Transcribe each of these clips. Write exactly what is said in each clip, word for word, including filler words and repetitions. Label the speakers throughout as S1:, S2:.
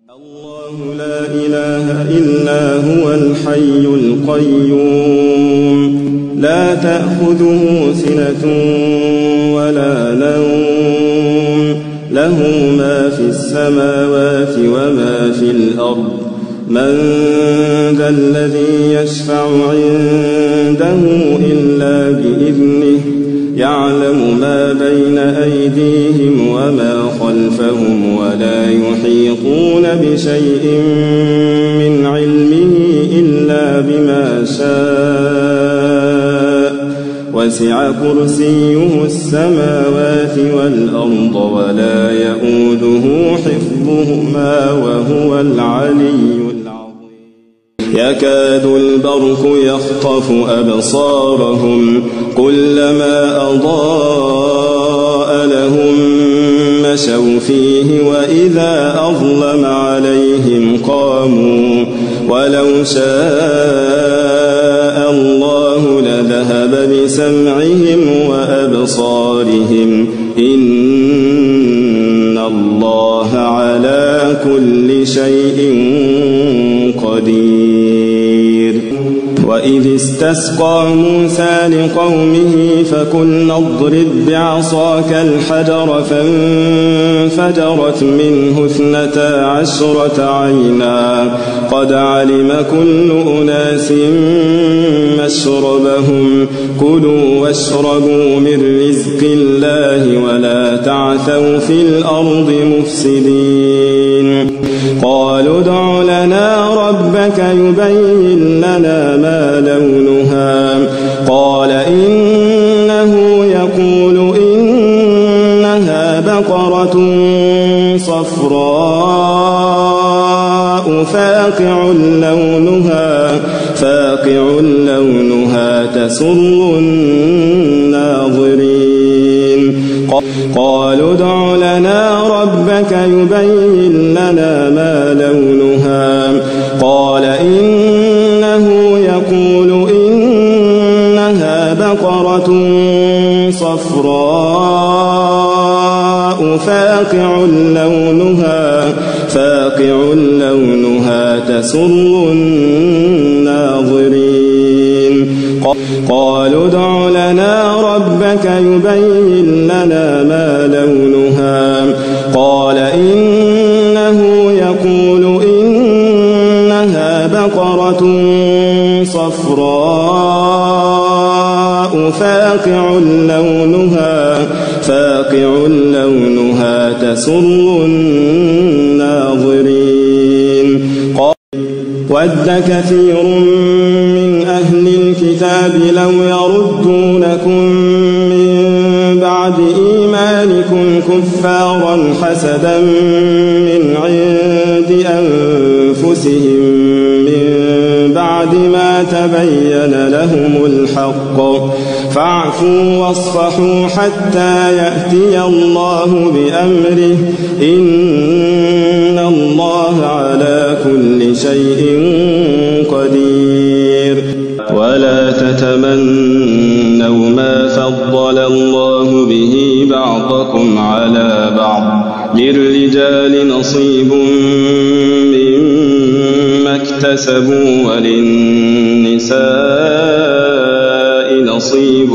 S1: الله لا إله إلا هو الحي القيوم لا تأخذه سنة ولا نوم له ما في السماوات وما في الأرض من ذا الذي يشفع عنده إلا بإذنه يعلم ما بين أيديهم وما خلفهم ولا يحيطون بشيء من علمه إلا بما شاء وسع كرسيه السماوات والأرض ولا يؤوده حفظهما وهو العلي العظيم يكاد البرق يخطف أبصارهم كلما أضاء لهم مشوا فيه وإذا أظلم عليهم قاموا ولو شاء الله لذهب بسمعهم وأبصارهم إن الله على كل شيء قدير وإذ استسقى موسى لقومه فقلنا اضرب بعصاك الحجر فانفجرت منه اثنتا عشرة عينا قد علم كل أناس مشربهم كلوا واشربوا من رزق الله ولا تعثوا في الأرض مفسدين قالوا ادع لنا ربك يبين لنا ما لونها قال إنه يقول إنها بقرة صفراء فاقع لونها فاقع لونها تسر الناظرين قالوا ادع لنا ربك يبين لنا ما لونها قال إنه يقول إنها بقرة صفراء فاقع لونها فاقع لونها تسر الناظرين قالوا ادع لنا ربك يبين لنا ما لونها قال إنه يقول إنها بقرة صفراء فاقع لونها فاقع لونها تسر الناظرين ود كثير من أهل الكتاب لو يردونكم من بعد إيمانكم كفارا حسدا من عند أنفسهم من بعد ما تبين لهم الحق فاعفوا واصفحوا حتى يأتي الله بأمره إن الله على كل شيء قدير ولا تتمنوا ما فضل الله به بعضكم على بعض للرجال نصيب مما اكتسبوا وللنساء نصيب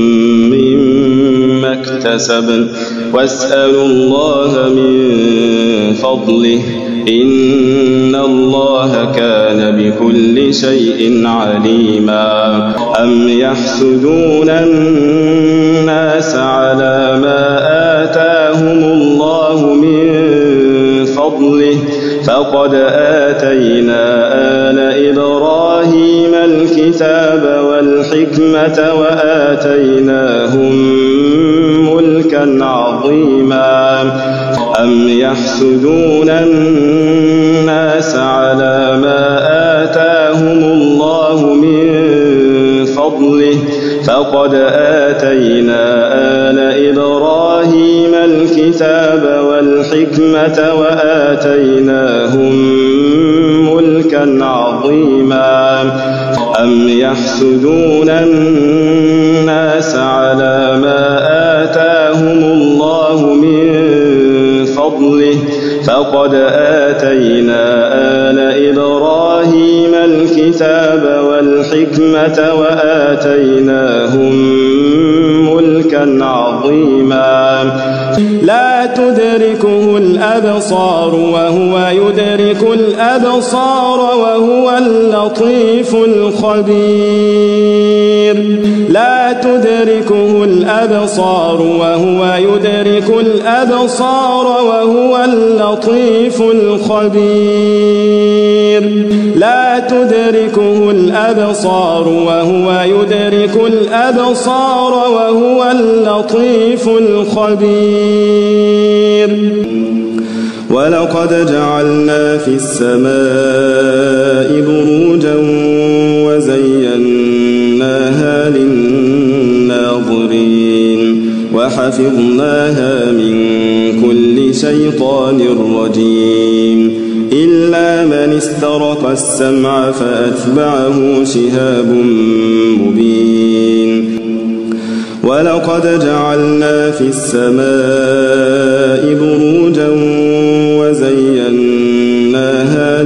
S1: مما اكتسبن واسألوا الله من فضله إن الله كان بكل شيء عليما أم يحسدون الناس على ما آتاهم الله من فضله فقد آتينا آل إبراهيم الكتاب والحكمة وآتيناهم ملكا عظيما أم يحسدون الناس على ما آتاهم الله من فضله فقد آتينا آل إبراهيم الكتاب والحكمة وآتيناهم ملكا عظيما أم يحسدون الناس على ما آتاهم الله من فضله فقد آتينا آل إبراهيم الكتاب والحكمة وآتيناهم ملكا عظيما لا تدركه الأبصار وهو يدرك الأبصار وهو اللطيف الخبير لا تدركه الأبصار وهو يدرك الأبصار وهو اللطيف الخبير لا تدركه الأبصار وهو يدرك الأبصار وهو اللطيف الخبير ولقد جعلنا في السماء بروجا وزيناها للناظرين وحفظناها من كل شيطان رجيم إلا من استرق السمع فأتبعه شهاب مبين ولقد جعلنا في السماء بروجا وزيناها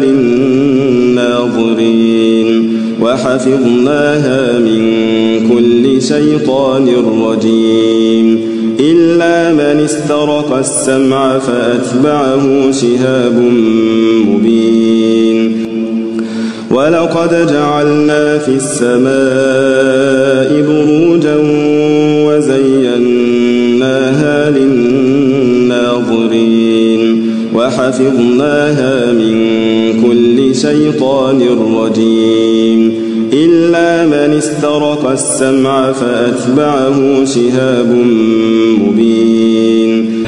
S1: للناظرين وحفظناها من كل شيطان رجيم إلا من استرق السمع فأتبعه شهاب مبين ولقد جعلنا في السماء بروجا وزيناها للناظرين وحفظناها من كل شيطان رجيم إلا من استرق السمع فأتبعه شهاب مبين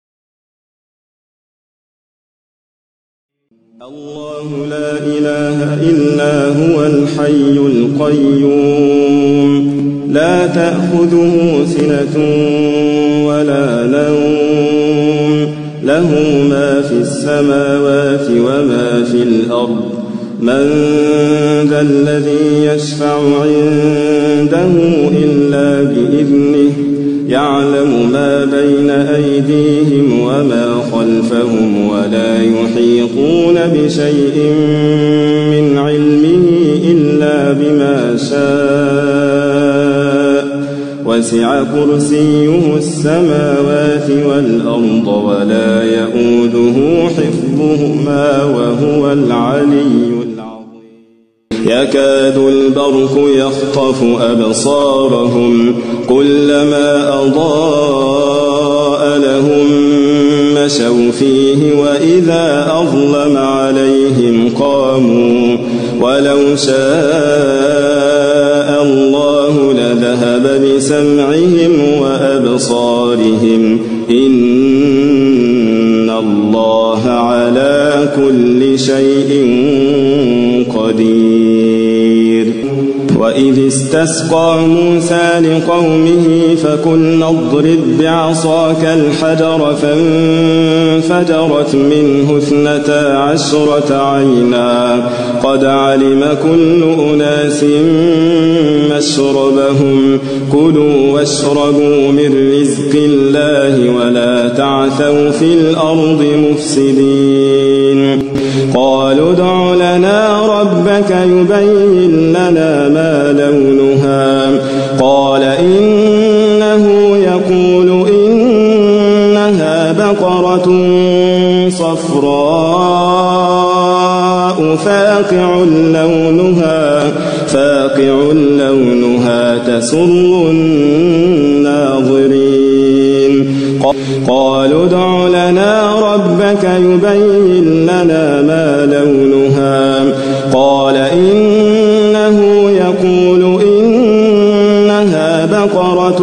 S1: الله لا إله إلا هو الحي القيوم لا تأخذه سنة ولا نوم له ما في السماوات وما في الأرض من ذا الذي يشفع عنده إلا بإذنه يعلم ما بين أيديهم وما خلفهم ولا يحيطون بشيء من علمه إلا بما شاء وسع كرسيه السماوات والأرض ولا يؤوده حفظهما وهو العلي يكاد البرق يخطف أبصارهم كلما أضاء لهم مشوا فيه وإذا أظلم عليهم قاموا ولو شاء الله لذهب بسمعهم وأبصارهم إن الله على كل شيء قدير وإذ استسقى موسى لقومه فقلنا اضرب بعصاك الحجر فانفجرت منه اثنتا عشرة عينا قد علم كل أناس مشربهم كلوا واشربوا من رزق الله ولا تعثوا في الأرض مفسدين قالوا ادع لنا ربك يبين لنا ما لونها قال إنه يقول إنها بقرة صفراء فاقع لونها فاقع لونها تسر الناظرين قالوا ادع لنا ربك يبين لنا ما لونها قال إنه يقول إنها بقرة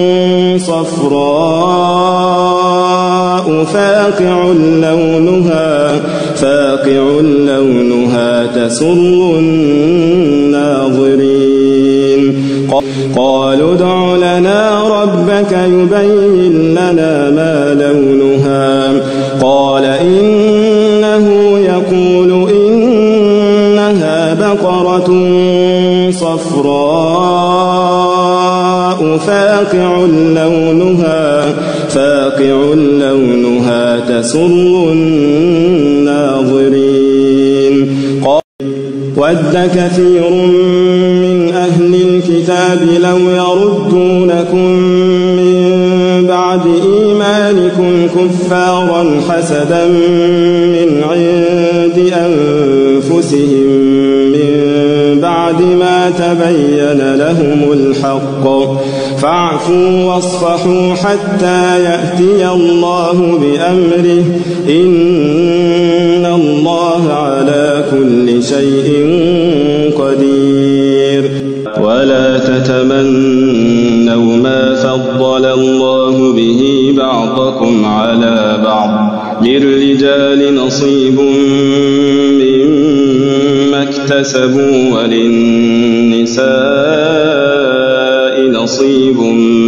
S1: صفراء فاقع لونها فاقع لونها تسر الناظرين قالوا ادع لنا ربك يبين لنا ما لونها قال إنه يقول إنها بقرة صفراء فاقع لونها فاقع لونها تسر ود كثير من أهل الكتاب لو يردونكم من بعد إيمانكم كفارا حسدا من عند أنفسهم من بعد ما تبين لهم الحق فاعفوا واصفحوا حتى يأتي الله بأمره إن الله على كل شيء قدير. ولا تتمنوا ما فضل الله به بعضكم على بعض للرجال نصيب مما اكتسبوا وللنساء نصيب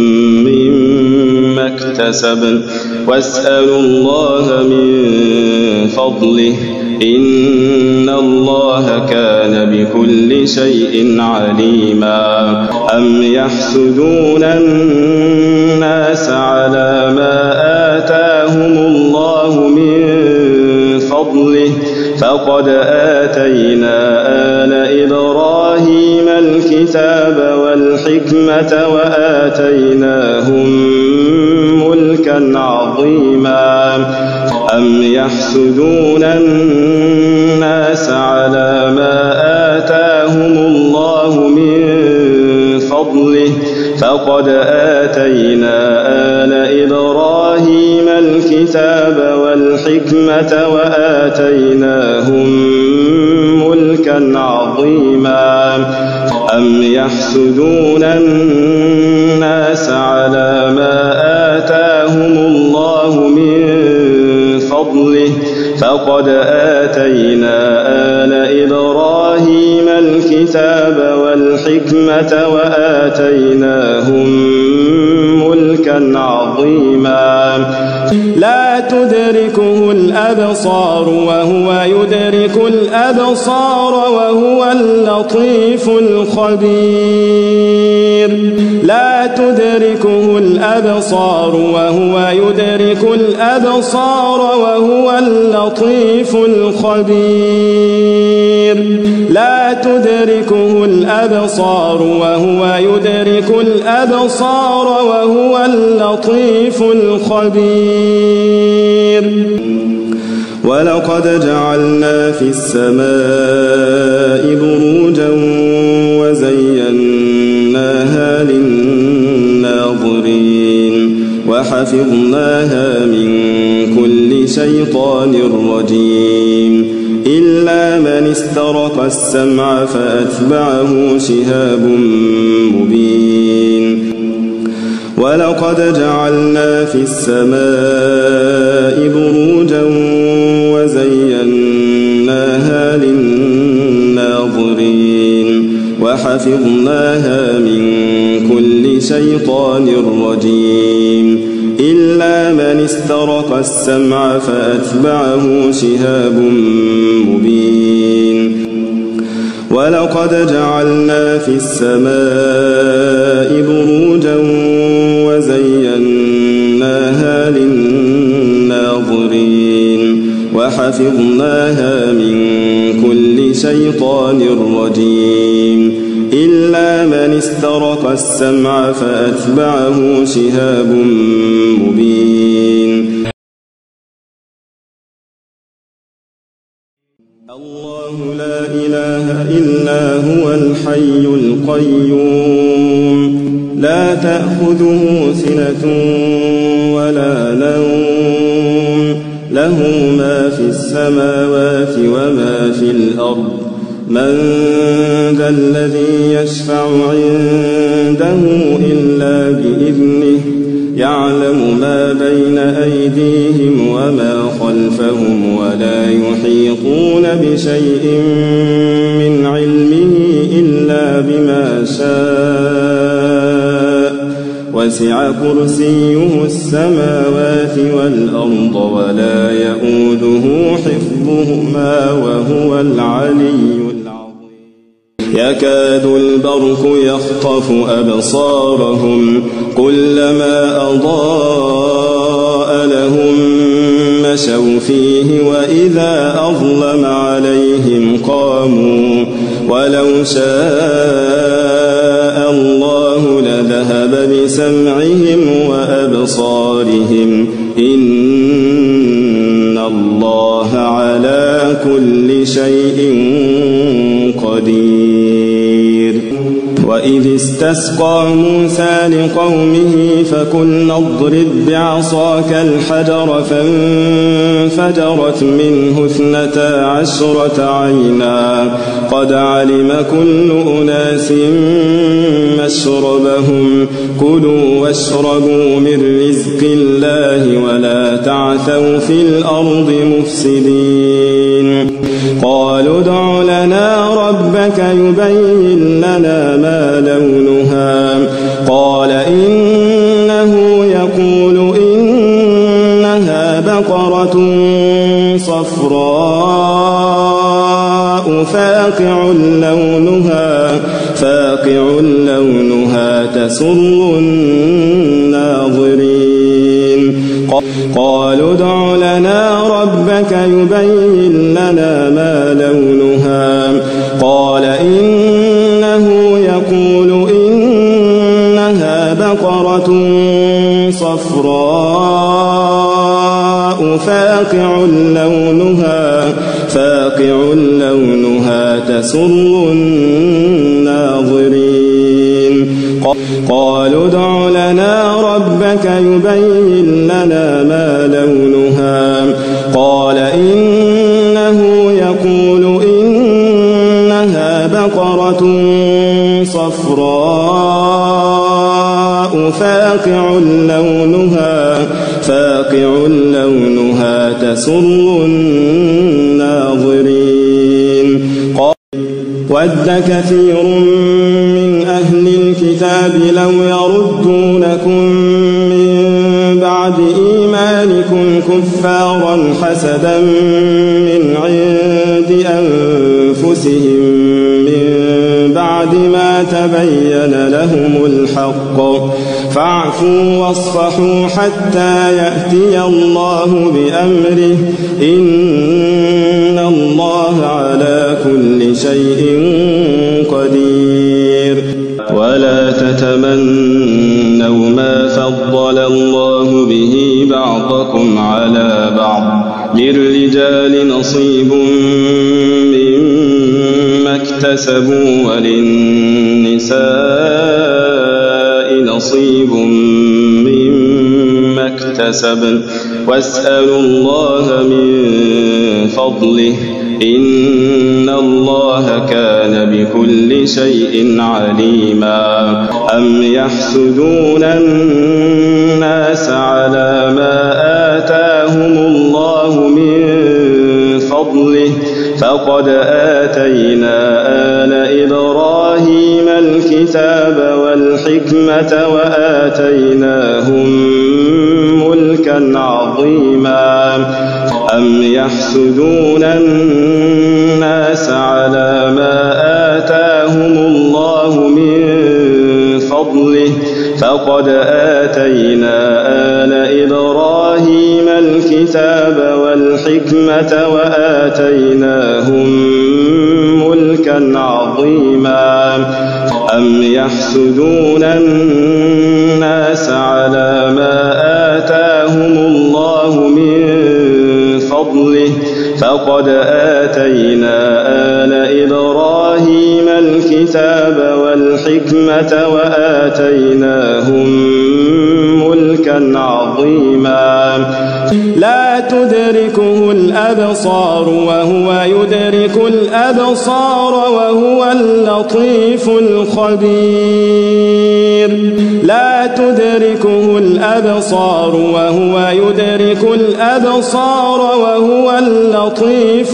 S1: مما اكتسبن واسألوا الله من فضله إن الله كان بكل شيء عليما. أم يحسدون الناس على ما آتاهم الله من فضله فقد آتينا آل إبراهيم الكتاب والحكمة وآتيناهم ملكا عظيما. أم يحسدون الناس على ما آتاهم الله من فضله فقد آتينا آل إبراهيم الكتاب والحكمة وآتيناهم ملكا عظيما. أم يحسدون الناس على ما آتاهم الله من فضله فقد آتينا آل إبراهيم الكتاب والحكمة وآتيناهم ملكا عظيما. لا تدركه الأبصار وهو يدرك الأبصار وهو اللطيف الخبير. لا تدركه الأبصار وهو يدرك الأبصار وهو اللطيف الخبير. لا تدركه الأبصار وهو يدرك الأبصار وهو اللطيف الخبير. ولقد جعلنا في السماء بروجا وزيناها للناظرين وحفظناها من كل شيطان رجيم إلا من استرق السمع فأتبعه شهاب مبين. ولقد جعلنا في السماء بروجا وزيناها للناظرين وحفظناها من كل شيطان رجيم إلا من استرق السمع فأتبعه شهاب مبين. ولقد جعلنا في السماء بروجا وزيناها للناظرين وحفظناها من كل شيطان رجيم إلا من استرق السمع فأتبعه شهاب مبين. الله لا إله إلا هو الحي القيوم لا تأخذه سنة ولا نوم له ما في السماوات وما في الأرض من ذا الذي يشفع عنده إلا بإذنه يعلم ما بين أيديهم وما خلفهم ولا يحيطون بشيء من علمه إلا بما شاء وسع كرسيه السماوات والأرض ولا يؤوده حفظهما وهو العلي العظيم. يكاد البرق يخطف أبصارهم كلما أضاء لهم مشوا فيه وإذا أظلم عليهم قاموا ولو شاء الله لذهب بسمعهم وأبصارهم إن الله على كل شيء قدير. وإذ استسقى موسى لقومه فقلنا اضرب بعصاك الحجر فانفجرت منه اثنتا عشرة عينا قد علم كل أناس مشربهم كلوا واشربوا من رزق الله ولا تعثوا في الأرض مفسدين. قالوا ادع لنا ربك يبين لنا ما لونها قال إنه يقول إنها بقرة صفراء فاقع لونها فاقع لونها تسر الناظرين. قالوا ادع لنا ربك يبين لنا ما لونها قال إنه يقول إنها بقرة صفراء فاقع لونها فاقع لونها تسر الناظرين. قالوا ادع لنا ربك يبين لنا ما لونها قال إنه يقول إنها بقرة صفراء فاقع لونها فاقع لونها تسر الناظرين. ود كثير من أهل الكتاب لو يردونكم من بعد إيمانكم كفارا حسدا من عند أنفسهم من بعد ما تبين لهم الحق فاعفوا واصفحوا حتى يأتي الله بأمره إن الله على كل شيء قدير. ولا تتمنوا ما فضل الله به بعضكم على بعض للرجال نصيب مما اكتسبوا وللنساء نصيب مما اكتسبن واسألوا الله من فضله إن الله كان بكل شيء عليما. أم يحسدون الناس على ما آتاهم الله من فضله فقد آتينا آل إبراهيم الكتاب والحكمة وآتيناهم ملكا عظيما. أم يحسدون الناس على ما آتاهم الله من فضله فقد آتينا آل إبراهيم الكتاب والحكمة وآتيناهم ملكا عظيما. أم يحسدون الناس على ما آتاهم الله من فضله فقد آتينا آل إبراهيم الكتاب والحكمة وآتيناهم ملكا عظيما. لا تدركه الأبصار وهو يدرك الأبصار وهو اللطيف الخبير. لا تدركه الأبصار وهو يدرك الأبصار وهو اللطيف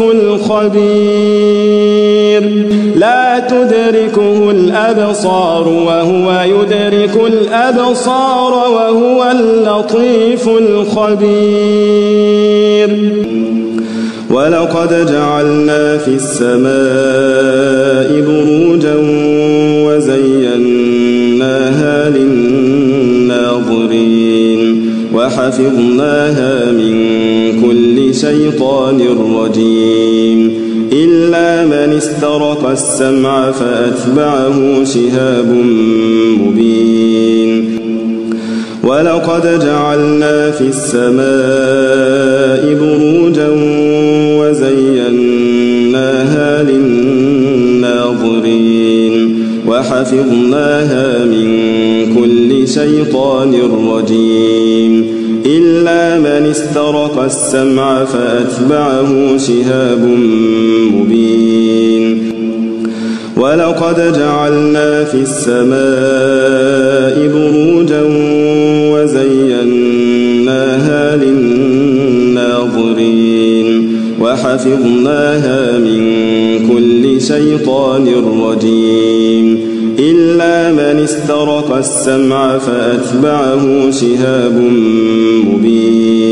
S1: الخبير. لا تدركه الأبصار وهو يدرك الأبصار وهو اللطيف الخبير. ولقد جعلنا في السماء بروجا وزيناها للناظرين وحفظناها من كل شيطان رجيم إلا من استرق السمع فأتبعه شهاب مبين ولقد جعلنا في السماء بروجا وزيناها للناظرين وحفظناها من كل شيطان رجيم إلا من استرق السمع فأتبعه شهاب مبين ولقد جعلنا في السماء بروجا وزيناها للناظرين وحفظناها من كل شيطان رجيم إلا من استرق السمع فأتبعه شهاب مبين